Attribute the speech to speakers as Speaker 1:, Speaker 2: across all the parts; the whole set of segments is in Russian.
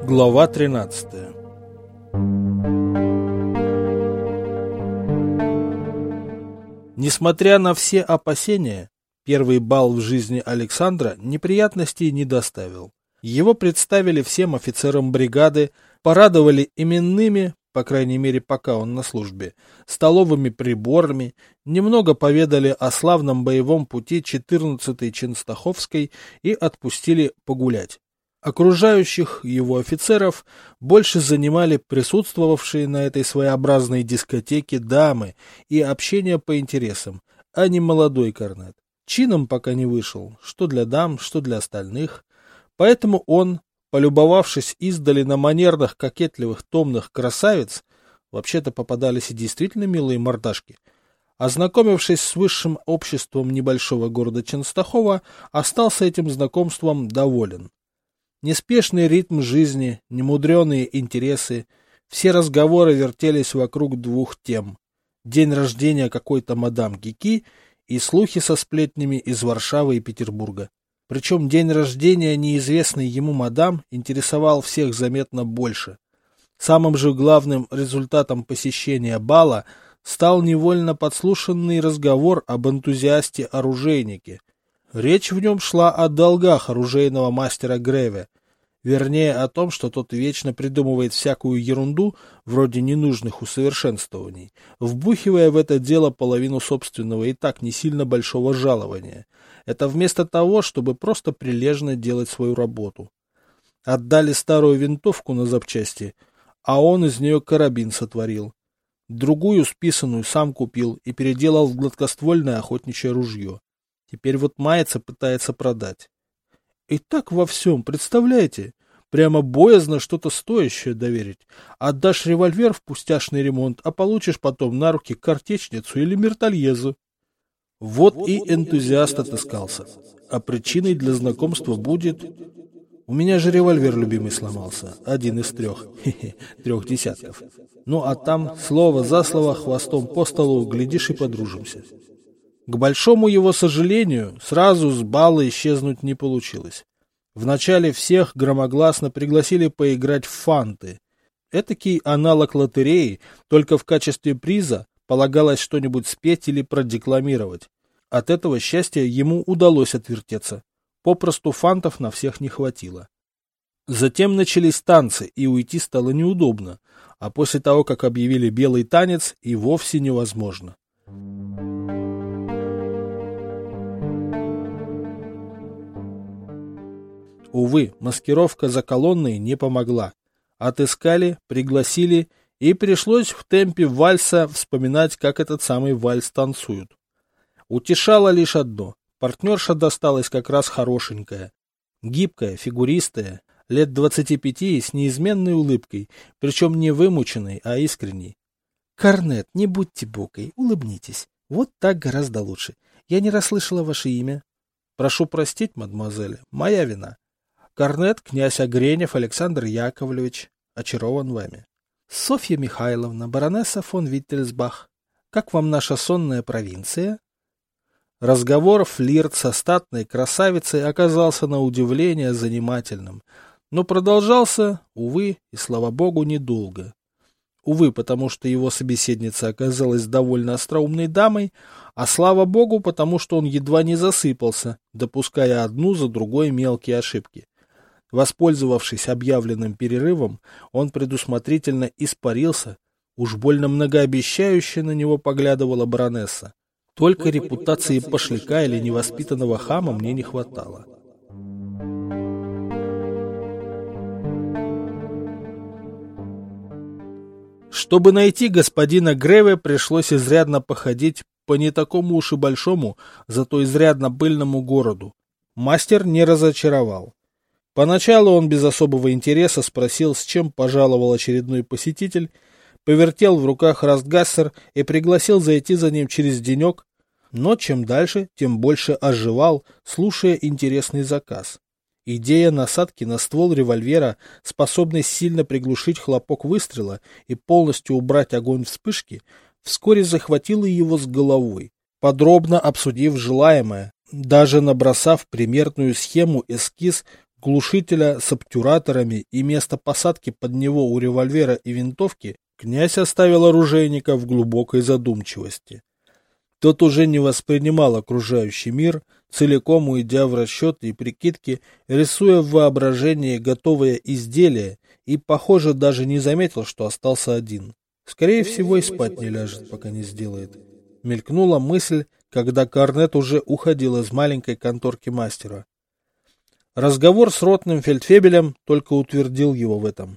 Speaker 1: Глава 13. Несмотря на все опасения, первый бал в жизни Александра неприятностей не доставил. Его представили всем офицерам бригады, порадовали именными, по крайней мере пока он на службе, столовыми приборами, немного поведали о славном боевом пути 14-й Ченстаховской и отпустили погулять. Окружающих его офицеров больше занимали присутствовавшие на этой своеобразной дискотеке дамы и общение по интересам, а не молодой корнет. Чином пока не вышел, что для дам, что для остальных, поэтому он, полюбовавшись издали на манерных кокетливых томных красавиц, вообще-то попадались и действительно милые мордашки, ознакомившись с высшим обществом небольшого города Ченстахова, остался этим знакомством доволен. Неспешный ритм жизни, немудреные интересы, все разговоры вертелись вокруг двух тем: день рождения какой-то мадам Кики и слухи со сплетнями из Варшавы и Петербурга. Причем день рождения неизвестной ему мадам интересовал всех заметно больше. Самым же главным результатом посещения бала стал невольно подслушанный разговор об энтузиасте-оружейнике. Речь в нем шла о долгах оружейного мастера Греве, вернее о том, что тот вечно придумывает всякую ерунду, вроде ненужных усовершенствований, вбухивая в это дело половину собственного и так не сильно большого жалования. Это вместо того, чтобы просто прилежно делать свою работу. Отдали старую винтовку на запчасти, а он из нее карабин сотворил. Другую списанную сам купил и переделал в гладкоствольное охотничье ружье. Теперь вот мается, пытается продать. И так во всем, представляете? Прямо боязно что-то стоящее доверить. Отдашь револьвер в пустяшный ремонт, а получишь потом на руки картечницу или мертольезу. Вот и энтузиаст отыскался. А причиной для знакомства будет... У меня же револьвер любимый сломался. Один из трех. Трех десятков. Ну а там слово за слово, хвостом по столу, глядишь и подружимся. К большому его сожалению, сразу с бала исчезнуть не получилось. Вначале всех громогласно пригласили поиграть в фанты. Этакий аналог лотереи, только в качестве приза полагалось что-нибудь спеть или продекламировать. От этого счастья ему удалось отвертеться. Попросту фантов на всех не хватило. Затем начались танцы, и уйти стало неудобно, а после того, как объявили белый танец, и вовсе невозможно. Увы, маскировка за колонной не помогла. Отыскали, пригласили, и пришлось в темпе вальса вспоминать, как этот самый вальс танцуют. Утешало лишь одно: партнерша досталась как раз хорошенькая. Гибкая, фигуристая, лет 25 с неизменной улыбкой, причем не вымученной, а искренней. «Корнет, не будьте бокой, улыбнитесь. Вот так гораздо лучше. Я не расслышала ваше имя». «Прошу простить, мадемуазель, моя вина. Корнет, князь Огренев Александр Яковлевич, очарован вами». «Софья Михайловна, баронесса фон Виттельсбах. Как вам наша сонная провинция?» Разговор флирт со статной красавицей оказался на удивление занимательным, но продолжался, увы, и слава богу, недолго. Увы, потому что его собеседница оказалась довольно остроумной дамой, а слава богу, потому что он едва не засыпался, допуская одну за другой мелкие ошибки. Воспользовавшись объявленным перерывом, он предусмотрительно испарился, уж больно многообещающе на него поглядывала баронесса. Только репутации пошляка или невоспитанного хама мне не хватало. Чтобы найти господина Греве, пришлось изрядно походить по не такому уж и большому, зато изрядно пыльному городу. Мастер не разочаровал. Поначалу он без особого интереса спросил, с чем пожаловал очередной посетитель, повертел в руках растгассер и пригласил зайти за ним через денек, но чем дальше, тем больше оживал, слушая интересный заказ. Идея насадки на ствол револьвера, способной сильно приглушить хлопок выстрела и полностью убрать огонь вспышки, вскоре захватила его с головой. Подробно обсудив желаемое, даже набросав примерную схему-эскиз, глушителя с обтюраторами и место посадки под него у револьвера и винтовки, князь оставил оружейника в глубокой задумчивости. Тот уже не воспринимал окружающий мир, целиком уйдя в расчеты и прикидки, рисуя в воображении готовые изделия, и, похоже, даже не заметил, что остался один. Скорее всего, и спать не ляжет, пока не сделает. Мелькнула мысль, когда Корнет уже уходил из маленькой конторки мастера. Разговор с ротным фельдфебелем только утвердил его в этом.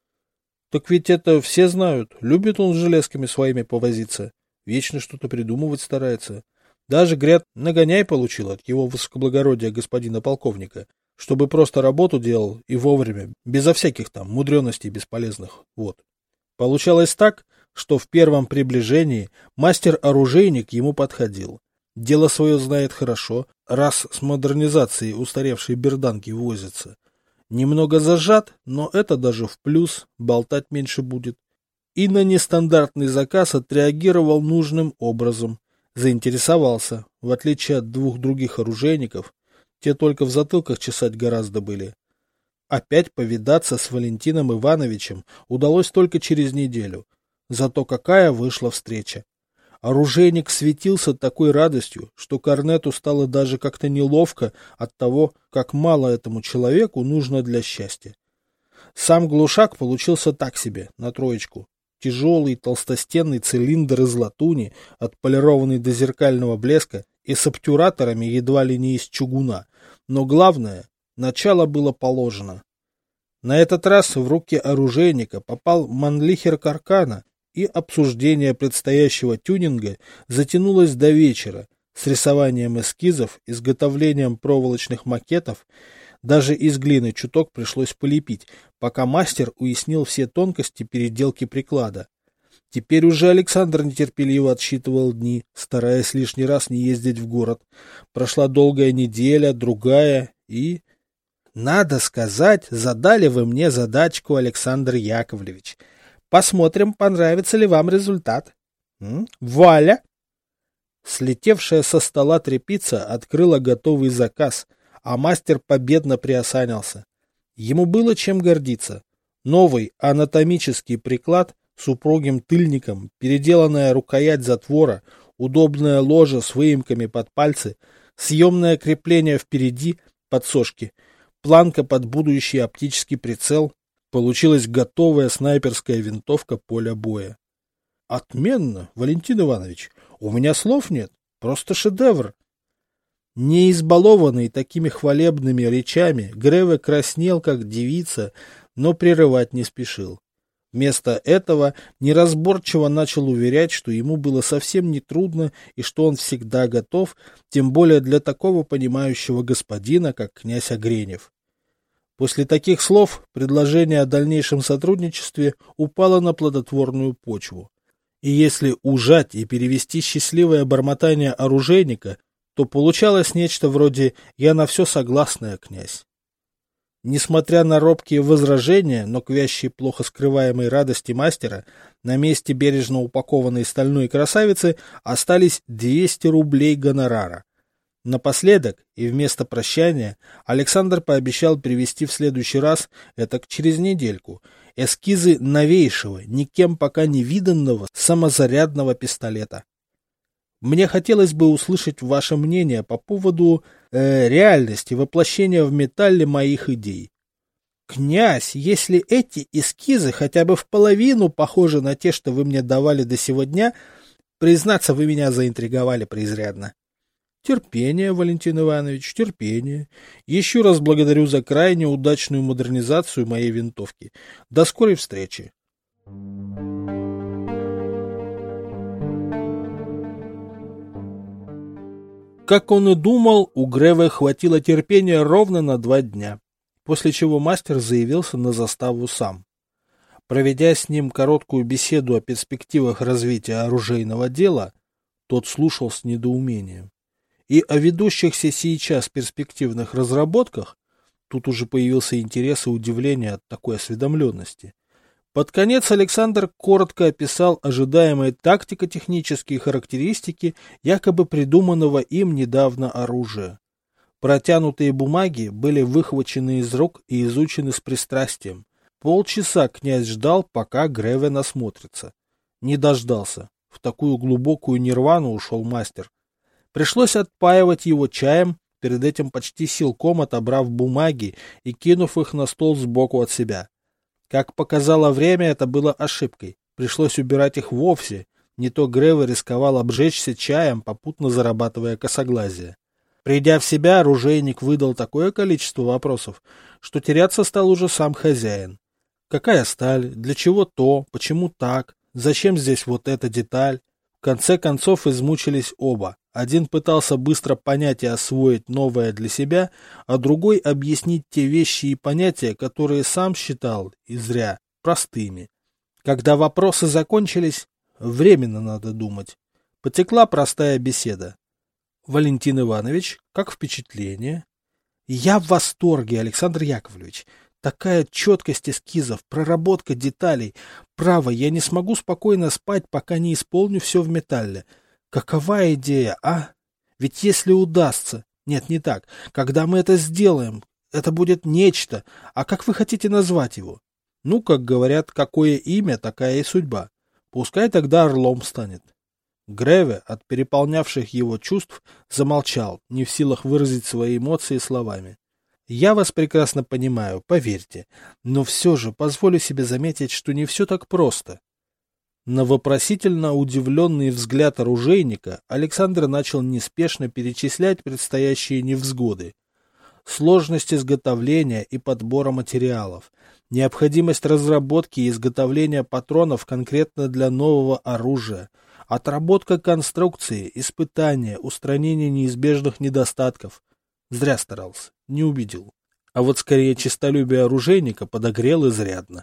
Speaker 1: Так ведь это все знают, любит он с железками своими повозиться, вечно что-то придумывать старается. Даже, говорят, нагоняй получил от его высокоблагородия господина полковника, чтобы просто работу делал и вовремя, безо всяких там мудрёностей бесполезных. Вот. Получалось так, что в первом приближении мастер-оружейник ему подходил. Дело свое знает хорошо, раз с модернизацией устаревшей берданки возится. Немного зажат, но это даже в плюс, болтать меньше будет. И на нестандартный заказ отреагировал нужным образом. Заинтересовался, в отличие от двух других оружейников, те только в затылках чесать гораздо были. Опять повидаться с Валентином Ивановичем удалось только через неделю. Зато какая вышла встреча. Оружейник светился такой радостью, что Корнету стало даже как-то неловко от того, как мало этому человеку нужно для счастья. Сам глушак получился так себе, на троечку. Тяжелый толстостенный цилиндр из латуни, отполированный до зеркального блеска и с обтюраторами едва ли не из чугуна. Но главное, начало было положено. На этот раз в руки оружейника попал манлихер Каркана, и обсуждение предстоящего тюнинга затянулось до вечера с рисованием эскизов, изготовлением проволочных макетов. Даже из глины чуток пришлось полепить, пока мастер уяснил все тонкости переделки приклада. Теперь уже Александр нетерпеливо отсчитывал дни, стараясь лишний раз не ездить в город. Прошла долгая неделя, другая, и... Надо сказать, задали вы мне задачку, Александр Яковлевич. Посмотрим, понравится ли вам результат. Валя! Слетевшая со стола тряпица открыла готовый заказ, а мастер победно приосанился. Ему было чем гордиться. Новый анатомический приклад с упругим тыльником, переделанная рукоять затвора, удобное ложе с выемками под пальцы, съемное крепление впереди, подсошки, планка под будущий оптический прицел. Получилась готовая снайперская винтовка поля боя. Отменно, Валентин Иванович. У меня слов нет. Просто шедевр. Не избалованный такими хвалебными речами, Греве краснел, как девица, но прерывать не спешил. Вместо этого неразборчиво начал уверять, что ему было совсем нетрудно и что он всегда готов, тем более для такого понимающего господина, как князь Огренев. После таких слов предложение о дальнейшем сотрудничестве упало на плодотворную почву. И если ужать и перевести счастливое бормотание оружейника, то получалось нечто вроде «я на все согласная, князь». Несмотря на робкие возражения, но к вящей плохо скрываемой радости мастера, на месте бережно упакованной стальной красавицы остались 200 рублей гонорара. Напоследок и вместо прощания Александр пообещал привезти в следующий раз, этак через недельку, эскизы новейшего, никем пока не виданного самозарядного пистолета. Мне хотелось бы услышать ваше мнение по поводу реальности воплощения в металле моих идей. Князь, если эти эскизы хотя бы в половину похожи на те, что вы мне давали до сего дня, признаться, вы меня заинтриговали преизрядно. Терпение, Валентин Иванович, терпение. Еще раз благодарю за крайне удачную модернизацию моей винтовки. До скорой встречи. Как он и думал, у Греве хватило терпения ровно на 2 дня, после чего мастер заявился на заставу сам. Проведя с ним короткую беседу о перспективах развития оружейного дела, тот слушал с недоумением. И о ведущихся сейчас перспективных разработках, тут уже появился интерес и удивление от такой осведомленности. Под конец Александр коротко описал ожидаемые тактико-технические характеристики якобы придуманного им недавно оружия. Протянутые бумаги были выхвачены из рук и изучены с пристрастием. Полчаса князь ждал, пока Греве насмотрится. Не дождался. В такую глубокую нирвану ушел мастер. Пришлось отпаивать его чаем, перед этим почти силком отобрав бумаги и кинув их на стол сбоку от себя. Как показало время, это было ошибкой. Пришлось убирать их вовсе. Не то Греве рисковал обжечься чаем, попутно зарабатывая косоглазие. Придя в себя, оружейник выдал такое количество вопросов, что теряться стал уже сам хозяин. Какая сталь? Для чего то? Почему так? Зачем здесь вот эта деталь? В конце концов измучились оба. Один пытался быстро понять и освоить новое для себя, а другой объяснить те вещи и понятия, которые сам считал, и зря, простыми. Когда вопросы закончились, временно надо думать. Потекла простая беседа. Валентин Иванович, как впечатление? Я в восторге, Александр Яковлевич. Такая четкость эскизов, проработка деталей. Право, я не смогу спокойно спать, пока не исполню все в металле. Какова идея, а? Ведь если удастся... Нет, не так. Когда мы это сделаем, это будет нечто. А как вы хотите назвать его? Ну, как говорят, какое имя, такая и судьба. Пускай тогда орлом станет. Греве, от переполнявших его чувств, замолчал, не в силах выразить свои эмоции словами. Я вас прекрасно понимаю, поверьте, но все же позволю себе заметить, что не все так просто. На вопросительно удивленный взгляд оружейника Александр начал неспешно перечислять предстоящие невзгоды. Сложность изготовления и подбора материалов, необходимость разработки и изготовления патронов конкретно для нового оружия, отработка конструкции, испытания, устранение неизбежных недостатков. Зря старался, не убедил. А вот скорее честолюбие оружейника подогрел изрядно.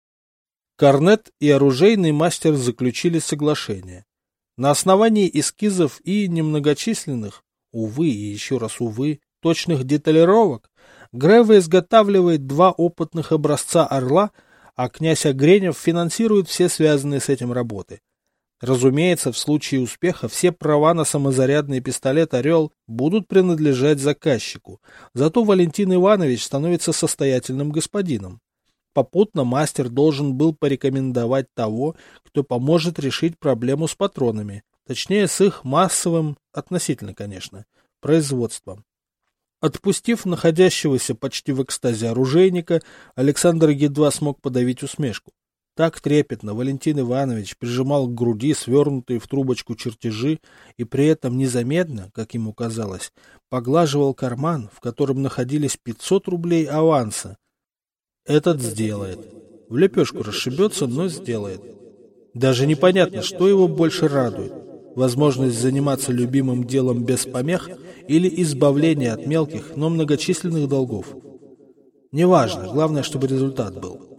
Speaker 1: Корнет и оружейный мастер заключили соглашение. На основании эскизов и немногочисленных, увы и еще раз увы, точных деталировок, Греве изготавливает 2 опытных образца «Орла», а князь Огренев финансирует все связанные с этим работы. Разумеется, в случае успеха все права на самозарядный пистолет «Орел» будут принадлежать заказчику, зато Валентин Иванович становится состоятельным господином. Попутно мастер должен был порекомендовать того, кто поможет решить проблему с патронами, точнее с их массовым, относительно, конечно, производством. Отпустив находящегося почти в экстазе оружейника, Александр едва смог подавить усмешку. Так трепетно Валентин Иванович прижимал к груди свернутые в трубочку чертежи и при этом незаметно, как ему казалось, поглаживал карман, в котором находились 500 рублей аванса. Этот сделает. В лепешку расшибется, но сделает. Даже непонятно, что его больше радует. Возможность заниматься любимым делом без помех или избавление от мелких, но многочисленных долгов. Неважно, главное, чтобы результат был.